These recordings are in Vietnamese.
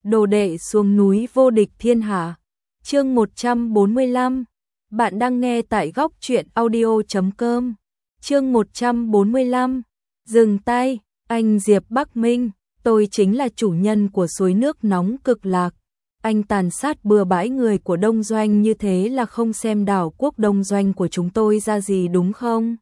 đồ đệ xuống núi vô địch thiên hạ. Chương 145. Bạn đang nghe tại góc truyện audio.com. Chương 145. Dừng tay, anh Diệp Bắc Minh, tôi chính là chủ nhân của suối nước nóng Cực Lạc. Anh tàn sát bừa bãi người của Đông Doanh như thế là không xem đảo quốc Đông Doanh của chúng tôi ra gì đúng không?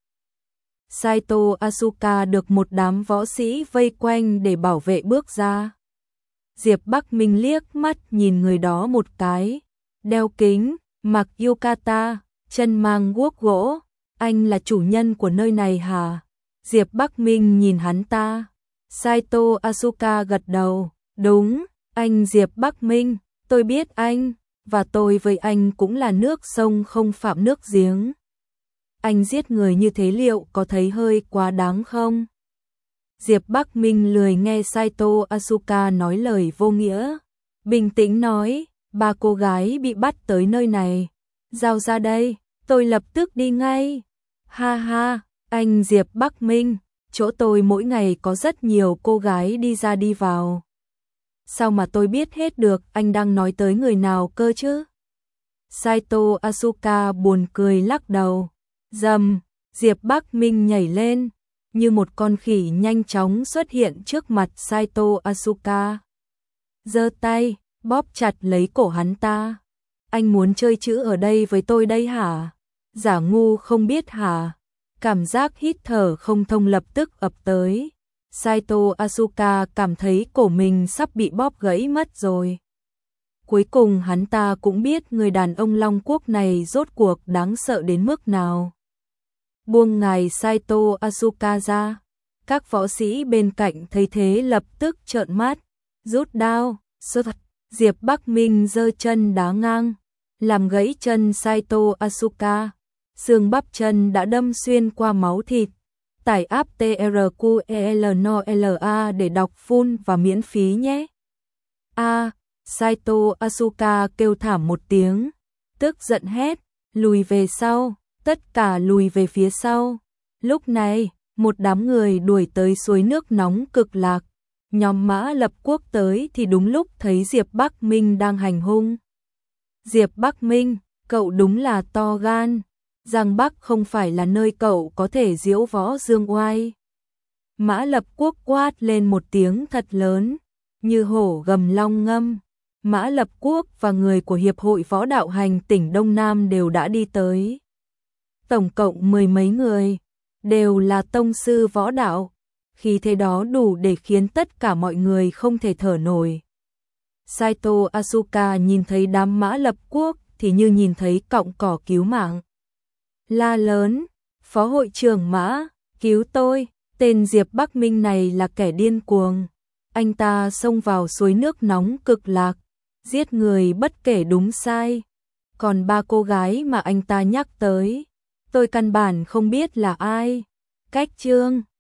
Saito Asuka được một đám võ sĩ vây quanh để bảo vệ bước ra. Diệp Bắc Minh liếc mắt nhìn người đó một cái, đeo kính, mặc yukata, chân mang guốc gỗ, anh là chủ nhân của nơi này hả? Diệp Bắc Minh nhìn hắn ta. Saito Asuka gật đầu, đúng, anh Diệp Bắc Minh, tôi biết anh, và tôi với anh cũng là nước sông không phạm nước giếng. Anh giết người như thế liệu có thấy hơi quá đáng không? Diệp Bắc Minh lười nghe Saito Asuka nói lời vô nghĩa. Bình tĩnh nói, 3 cô gái bị bắt tới nơi này. Giao ra đây, tôi lập tức đi ngay. Ha ha, anh Diệp Bắc Minh, chỗ tôi mỗi ngày có rất nhiều cô gái đi ra đi vào. Sao mà tôi biết hết được anh đang nói tới người nào cơ chứ? Saito Asuka buồn cười lắc đầu. Rầm, Diệp Bắc Minh nhảy lên, như một con khỉ nhanh chóng xuất hiện trước mặt Saito Asuka. Giơ tay, bóp chặt lấy cổ hắn ta. Anh muốn chơi chữ ở đây với tôi đây hả? Giả ngu không biết hả? Cảm giác hít thở không thông lập tức ập tới. Saito Asuka cảm thấy cổ mình sắp bị bóp gãy mất rồi. Cuối cùng hắn ta cũng biết người đàn ông Long Quốc này rốt cuộc đáng sợ đến mức nào. Buông ngài Saito Asuka ra. Các võ sĩ bên cạnh thấy thế lập tức trợn mắt, rút đao, Diệp Bắc Minh giơ chân đá ngang, làm gãy chân Saito Asuka. Xương bắp chân đã đâm xuyên qua máu thịt. Tải app TRQELNOLA để đọc full và miễn phí nhé. Saito Asuka kêu thảm một tiếng, tức giận hét, lùi về sau, tất cả lùi về phía sau. Lúc này, một đám người đuổi tới suối nước nóng Cực Lạc. Nhóm Mã Lập Quốc tới thì đúng lúc thấy Diệp Bắc Minh đang hành hung. Diệp Bắc Minh, cậu đúng là to gan. Giang Bắc không phải là nơi cậu có thể diễu võ dương oai. Mã Lập Quốc quát lên một tiếng thật lớn, như hổ gầm long ngâm. Mã Lập Quốc và người của Hiệp hội Võ Đạo Hành tỉnh Đông Nam đều đã đi tới. Tổng cộng 10 mấy người, đều là tông sư võ đạo. Khí thế đó đủ để khiến tất cả mọi người không thể thở nổi. Saito Asuka nhìn thấy đám Mã Lập Quốc thì như nhìn thấy cọng cỏ cứu mạng. La lớn, phó hội trưởng Mã, cứu tôi, tên Diệp Bắc Minh này là kẻ điên cuồng. Anh ta xông vào suối nước nóng Cực Lạc, giết người bất kể đúng sai. Còn 3 cô gái mà anh ta nhắc tới, tôi căn bản không biết là ai. Cách chương